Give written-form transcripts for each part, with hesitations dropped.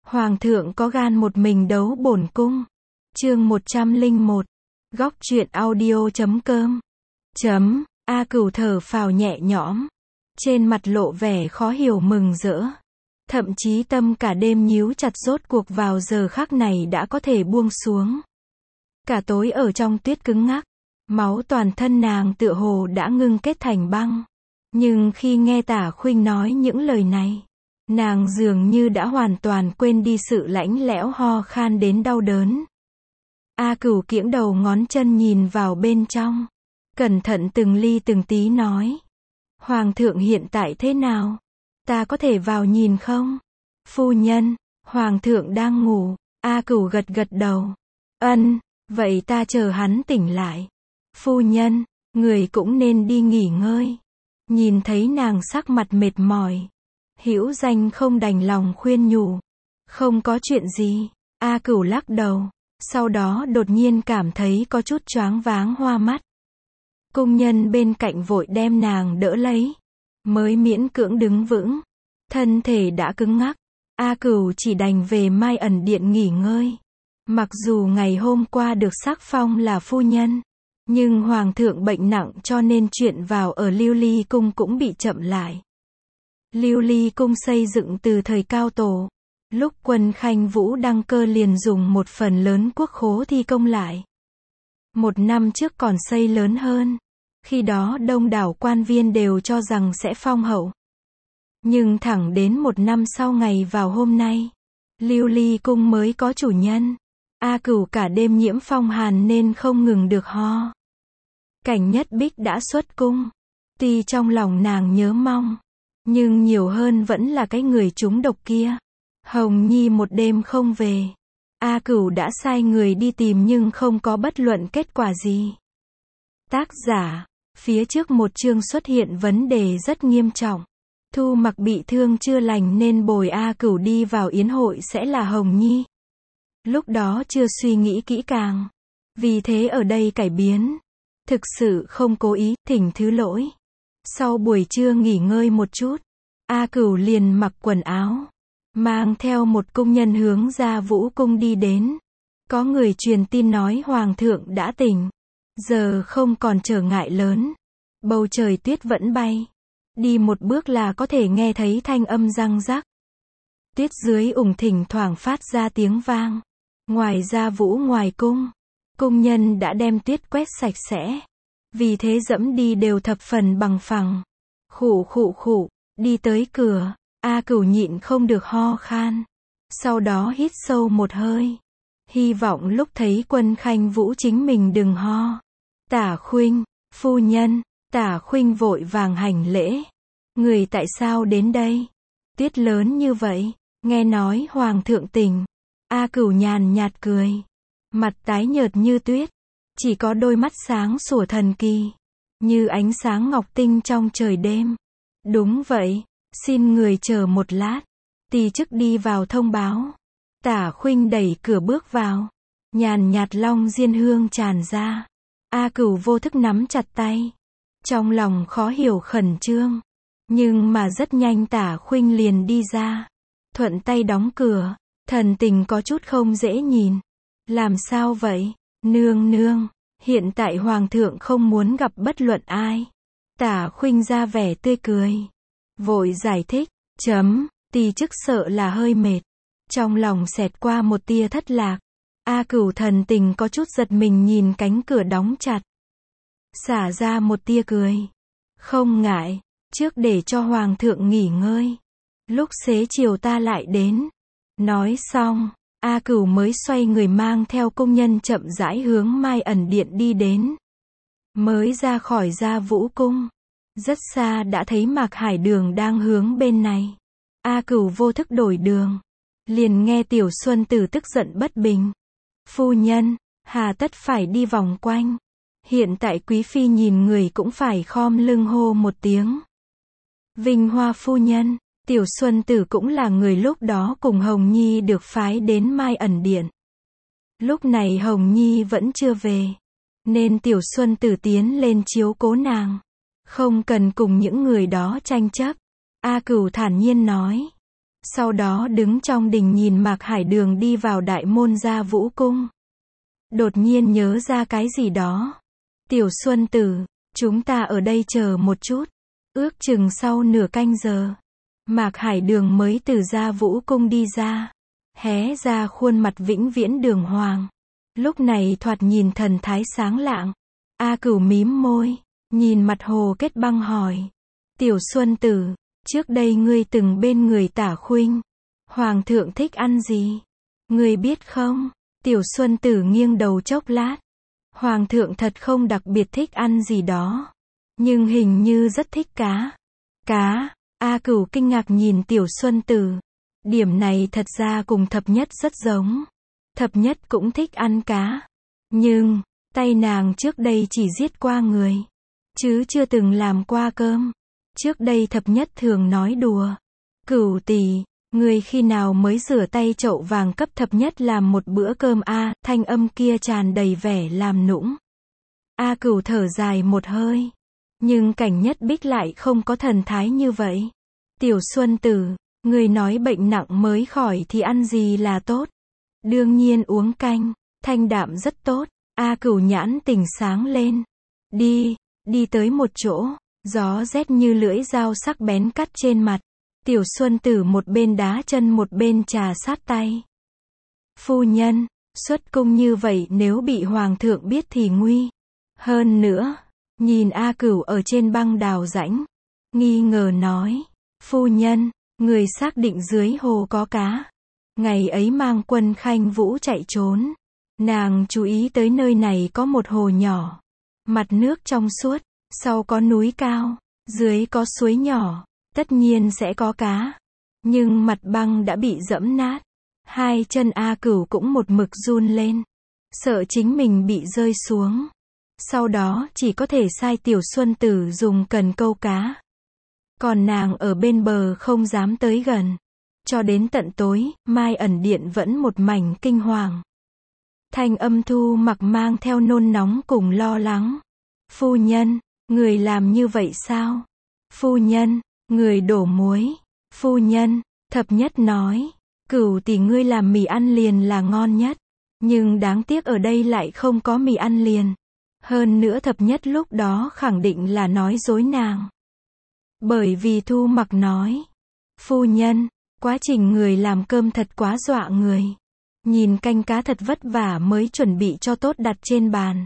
Hoàng thượng có gan một mình đấu bổn cung. Chương 101. Góc truyện audio.com. A Cửu thở phào nhẹ nhõm. Trên mặt lộ vẻ khó hiểu mừng rỡ. Thậm chí tâm cả đêm nhíu chặt, rốt cuộc vào giờ khắc này đã có thể buông xuống. Cả tối ở trong tuyết cứng ngắc. Máu toàn thân nàng tựa hồ đã ngưng kết thành băng. Nhưng khi nghe Tả Khuynh nói những lời này, nàng dường như đã hoàn toàn quên đi sự lạnh lẽo ho khan đến đau đớn. A Cửu kiễng đầu ngón chân nhìn vào bên trong. Cẩn thận từng ly từng tí nói. Hoàng thượng hiện tại thế nào? Ta có thể vào nhìn không? Phu nhân, Hoàng thượng đang ngủ. A Cửu gật gật đầu. Ân, vậy ta chờ hắn tỉnh lại. Phu nhân, người cũng nên đi nghỉ ngơi. Nhìn thấy nàng sắc mặt mệt mỏi, Hữu Danh không đành lòng khuyên nhủ. Không có chuyện gì. A Cửu lắc đầu. Sau đó đột nhiên cảm thấy có chút choáng váng hoa mắt. Cung nhân bên cạnh vội đem nàng đỡ lấy. Mới miễn cưỡng đứng vững. Thân thể đã cứng ngắc. A Cửu chỉ đành về Mai Ẩn Điện nghỉ ngơi. Mặc dù ngày hôm qua được sắc phong là phu nhân, nhưng Hoàng thượng bệnh nặng cho nên chuyện vào ở Lưu Ly Cung cũng bị chậm lại. Lưu Ly Cung xây dựng từ thời Cao Tổ. Lúc Quân Khanh Vũ đăng cơ liền dùng một phần lớn quốc khố thi công lại. Một năm trước còn xây lớn hơn. Khi đó đông đảo quan viên đều cho rằng sẽ phong hậu. Nhưng thẳng đến một năm sau ngày vào hôm nay, Lưu Ly Cung mới có chủ nhân. A Cửu cả đêm nhiễm phong hàn nên không ngừng được ho. Cảnh Nhất Bích đã xuất cung. Tuy trong lòng nàng nhớ mong, nhưng nhiều hơn vẫn là cái người trúng độc kia. Hồng Nhi một đêm không về. A Cửu đã sai người đi tìm nhưng không có bất luận kết quả gì. Tác giả, phía trước một chương xuất hiện vấn đề rất nghiêm trọng. Thu Mặc bị thương chưa lành nên bồi A Cửu đi vào yến hội sẽ là Hồng Nhi. Lúc đó chưa suy nghĩ kỹ càng. Vì thế ở đây cải biến. Thực sự không cố ý, thỉnh thứ lỗi. Sau buổi trưa nghỉ ngơi một chút, A Cửu liền mặc quần áo, mang theo một cung nhân hướng ra Vũ Cung đi đến. Có người truyền tin nói Hoàng thượng đã tỉnh. Giờ không còn trở ngại lớn. Bầu trời tuyết vẫn bay. Đi một bước là có thể nghe thấy thanh âm răng rắc. Tuyết dưới ủng thỉnh thoảng phát ra tiếng vang. Ngoài ra Vũ ngoài cung, cung nhân đã đem tuyết quét sạch sẽ. Vì thế dẫm đi đều thập phần bằng phẳng. Khụ khụ khụ, đi tới cửa, A Cửu nhịn không được ho khan. Sau đó hít sâu một hơi. Hy vọng lúc thấy Quân Khanh Vũ chính mình đừng ho. Tả Khuynh, phu nhân. Tả Khuynh vội vàng hành lễ. Người tại sao đến đây? Tuyết lớn như vậy. Nghe nói Hoàng thượng tỉnh. A Cửu nhàn nhạt cười. Mặt tái nhợt như tuyết. Chỉ có đôi mắt sáng sủa thần kỳ. Như ánh sáng ngọc tinh trong trời đêm. Đúng vậy. Xin người chờ một lát. Tỳ chức đi vào thông báo. Tả Khuynh đẩy cửa bước vào. Nhàn nhạt long diên hương tràn ra. A Cửu vô thức nắm chặt tay. Trong lòng khó hiểu khẩn trương. Nhưng mà rất nhanh Tả Khuynh liền đi ra. Thuận tay đóng cửa. Thần tình có chút không dễ nhìn. Làm sao vậy? Nương nương. Hiện tại Hoàng thượng không muốn gặp bất luận ai. Tả Khuynh ra vẻ tươi cười. Vội giải thích. Tỳ chức sợ là hơi mệt. Trong lòng xẹt qua một tia thất lạc. A Cửu thần tình có chút giật mình nhìn cánh cửa đóng chặt. Xả ra một tia cười. Không ngại. Trước để cho Hoàng thượng nghỉ ngơi. Lúc xế chiều ta lại đến. Nói xong, A Cửu mới xoay người mang theo cung nhân chậm rãi hướng Mai Ẩn Điện đi đến. Mới ra khỏi Gia Vũ Cung. Rất xa đã thấy Mạc Hải Đường đang hướng bên này. A Cửu vô thức đổi đường. Liền nghe Tiểu Xuân Tử tức giận bất bình. Phu nhân, hà tất phải đi vòng quanh. Hiện tại quý phi nhìn người cũng phải khom lưng hô một tiếng. Vinh Hoa phu nhân. Tiểu Xuân Tử cũng là người lúc đó cùng Hồng Nhi được phái đến Mai Ẩn Điện. Lúc này Hồng Nhi vẫn chưa về. Nên Tiểu Xuân Tử tiến lên chiếu cố nàng. Không cần cùng những người đó tranh chấp. A Cửu thản nhiên nói. Sau đó đứng trong đình nhìn Mạc Hải Đường đi vào đại môn Gia Vũ Cung. Đột nhiên nhớ ra cái gì đó. Tiểu Xuân Tử, chúng ta ở đây chờ một chút. Ước chừng sau nửa canh giờ, Mạc Hải Đường mới từ Gia Vũ Cung đi ra. Hé ra khuôn mặt vĩnh viễn đường hoàng. Lúc này thoạt nhìn thần thái sáng lạng. A Cửu mím môi, nhìn mặt Hồ Kết Băng hỏi. Tiểu Xuân Tử, trước đây ngươi từng bên người Tả Khuynh. Hoàng thượng thích ăn gì? Ngươi biết không? Tiểu Xuân Tử nghiêng đầu chốc lát. Hoàng thượng thật không đặc biệt thích ăn gì đó. Nhưng hình như rất thích cá. Cá? A Cửu kinh ngạc nhìn Tiểu Xuân Tử. Điểm này thật ra cùng Thập Nhất rất giống. Thập Nhất cũng thích ăn cá. Nhưng, tay nàng trước đây chỉ giết qua người. Chứ chưa từng làm qua cơm. Trước đây Thập Nhất thường nói đùa. Cửu tỷ, người khi nào mới rửa tay chậu vàng cấp Thập Nhất làm một bữa cơm a? Thanh âm kia tràn đầy vẻ làm nũng. A Cửu thở dài một hơi. Nhưng Cảnh Nhất Bích lại không có thần thái như vậy. Tiểu Xuân Tử, người nói bệnh nặng mới khỏi thì ăn gì là tốt? Đương nhiên uống canh, thanh đạm rất tốt. A Cửu nhãn tỉnh sáng lên. Đi tới một chỗ, gió rét như lưỡi dao sắc bén cắt trên mặt. Tiểu Xuân Tử một bên đá chân một bên trà sát tay. Phu nhân, xuất cung như vậy nếu bị hoàng thượng biết thì nguy. Hơn nữa, nhìn A Cửu ở trên băng đào rãnh, nghi ngờ nói. Phu nhân, người xác định dưới hồ có cá. Ngày ấy mang quân Khanh Vũ chạy trốn. Nàng chú ý tới nơi này có một hồ nhỏ. Mặt nước trong suốt, sau có núi cao, dưới có suối nhỏ. Tất nhiên sẽ có cá. Nhưng mặt băng đã bị dẫm nát. Hai chân A Cửu cũng một mực run lên. Sợ chính mình bị rơi xuống. Sau đó chỉ có thể sai Tiểu Xuân Tử dùng cần câu cá. Còn nàng ở bên bờ không dám tới gần. Cho đến tận tối, Mai Ẩn Điện vẫn một mảnh kinh hoàng. Thanh âm Thu Mặc mang theo nôn nóng cùng lo lắng. Phu nhân, người làm như vậy sao? Phu nhân, người đổ muối. Phu nhân, Thập Nhất nói. Cửu tỷ ngươi làm mì ăn liền là ngon nhất. Nhưng đáng tiếc ở đây lại không có mì ăn liền. Hơn nữa Thập Nhất lúc đó khẳng định là nói dối nàng. Bởi vì Thu Mặc nói. Phu nhân, quá trình người làm cơm thật quá dọa người. Nhìn canh cá thật vất vả mới chuẩn bị cho tốt đặt trên bàn.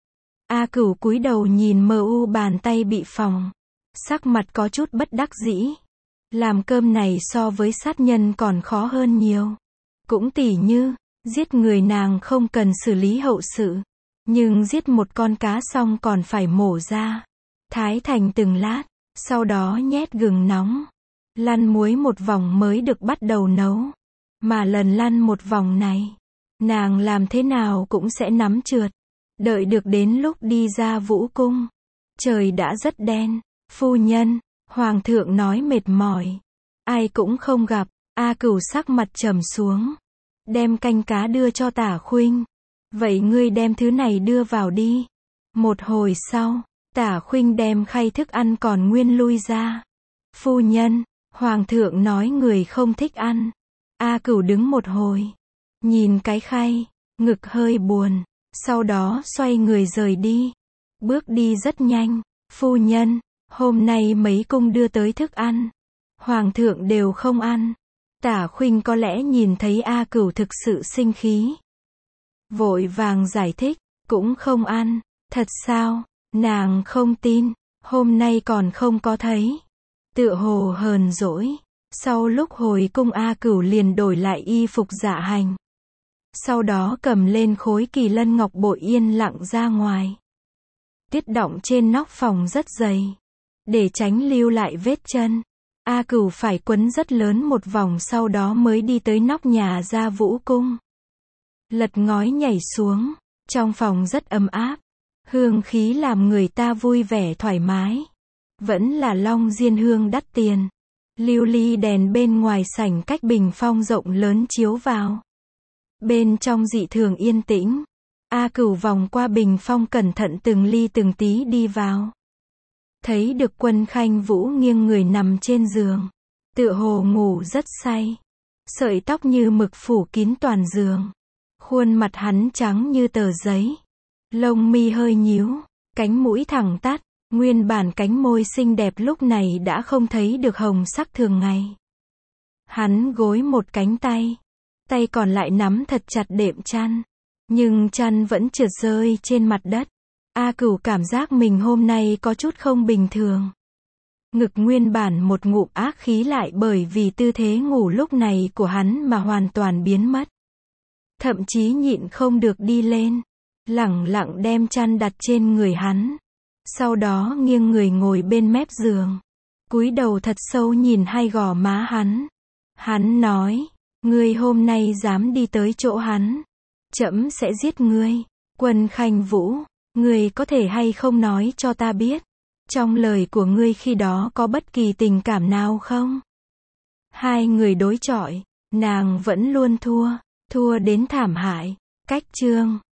A Cửu cúi đầu nhìn mờ u bàn tay bị phỏng. Sắc mặt có chút bất đắc dĩ. Làm cơm này so với sát nhân còn khó hơn nhiều. Cũng tỉ như, giết người nàng không cần xử lý hậu sự. Nhưng giết một con cá xong còn phải mổ ra. Thái thành từng lát. Sau đó nhét gừng nóng. Lăn muối một vòng mới được bắt đầu nấu. Mà lần lăn một vòng này, nàng làm thế nào cũng sẽ nắm trượt. Đợi được đến lúc đi ra Vũ Cung. Trời đã rất đen. Phu nhân, Hoàng thượng nói mệt mỏi. Ai cũng không gặp. A Cửu sắc mặt trầm xuống. Đem canh cá đưa cho Tả Khuynh. Vậy ngươi đem thứ này đưa vào đi. Một hồi sau, Tả Khuynh đem khay thức ăn còn nguyên lui ra. Phu nhân, Hoàng thượng nói người không thích ăn. A Cửu đứng một hồi. Nhìn cái khay, ngực hơi buồn. Sau đó xoay người rời đi. Bước đi rất nhanh. Phu nhân, hôm nay mấy cung đưa tới thức ăn. Hoàng thượng đều không ăn. Tả Khuynh có lẽ nhìn thấy A Cửu thực sự sinh khí. Vội vàng giải thích, cũng không ăn. Thật sao? Nàng không tin. Hôm nay còn không có thấy. Tựa hồ hờn dỗi. Sau lúc hồi cung A Cửu liền đổi lại y phục dạ hành. Sau đó cầm lên khối kỳ lân ngọc bội yên lặng ra ngoài. Tiết đọng trên nóc phòng rất dày. Để tránh lưu lại vết chân. A Cửu phải quấn rất lớn một vòng sau đó mới đi tới nóc nhà Gia Vũ Cung. Lật ngói nhảy xuống. Trong phòng rất ấm áp. Hương khí làm người ta vui vẻ thoải mái. Vẫn là Long Diên hương đắt tiền. Lưu ly đèn bên ngoài sảnh cách bình phong rộng lớn chiếu vào. Bên trong dị thường yên tĩnh. A Cửu vòng qua bình phong cẩn thận từng ly từng tí đi vào. Thấy được Quân Khanh Vũ nghiêng người nằm trên giường. tựa hồ ngủ rất say. Sợi tóc như mực phủ kín toàn giường. Khuôn mặt hắn trắng như tờ giấy. Lông mi hơi nhíu, cánh mũi thẳng tắp, nguyên bản cánh môi xinh đẹp lúc này đã không thấy được hồng sắc thường ngày. Hắn gối một cánh tay, tay còn lại nắm thật chặt đệm chăn, nhưng chăn vẫn trượt rơi trên mặt đất. A Cửu cảm giác mình hôm nay có chút không bình thường. Ngực nguyên bản một ngụm ác khí lại bởi vì tư thế ngủ lúc này của hắn mà hoàn toàn biến mất. Thậm chí nhịn không được đi lên, lẳng lặng đem chăn đặt trên người hắn. Sau đó nghiêng người ngồi bên mép giường, cúi đầu thật sâu nhìn hai gò má hắn. Hắn nói, ngươi hôm nay dám đi tới chỗ hắn, trẫm sẽ giết ngươi. Quân Khanh Vũ, ngươi có thể hay không nói cho ta biết, trong lời của ngươi khi đó có bất kỳ tình cảm nào không? Hai người đối chọi, nàng vẫn luôn thua, thua đến thảm hại. Cách chương